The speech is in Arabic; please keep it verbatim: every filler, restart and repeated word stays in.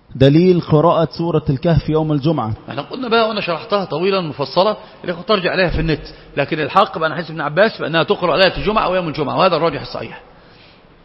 دليل قراءة سورة الكهف يوم الجمعة. احنا قلنا بقى وانا شرحتها طويلا مفصلة اللي كنت ترجع عليها في النت، لكن الحق بقى انا حديث ابن عباس بأنها تقرأ ليلة الجمعة أو يوم الجمعة، وهذا الراجح الصحيح.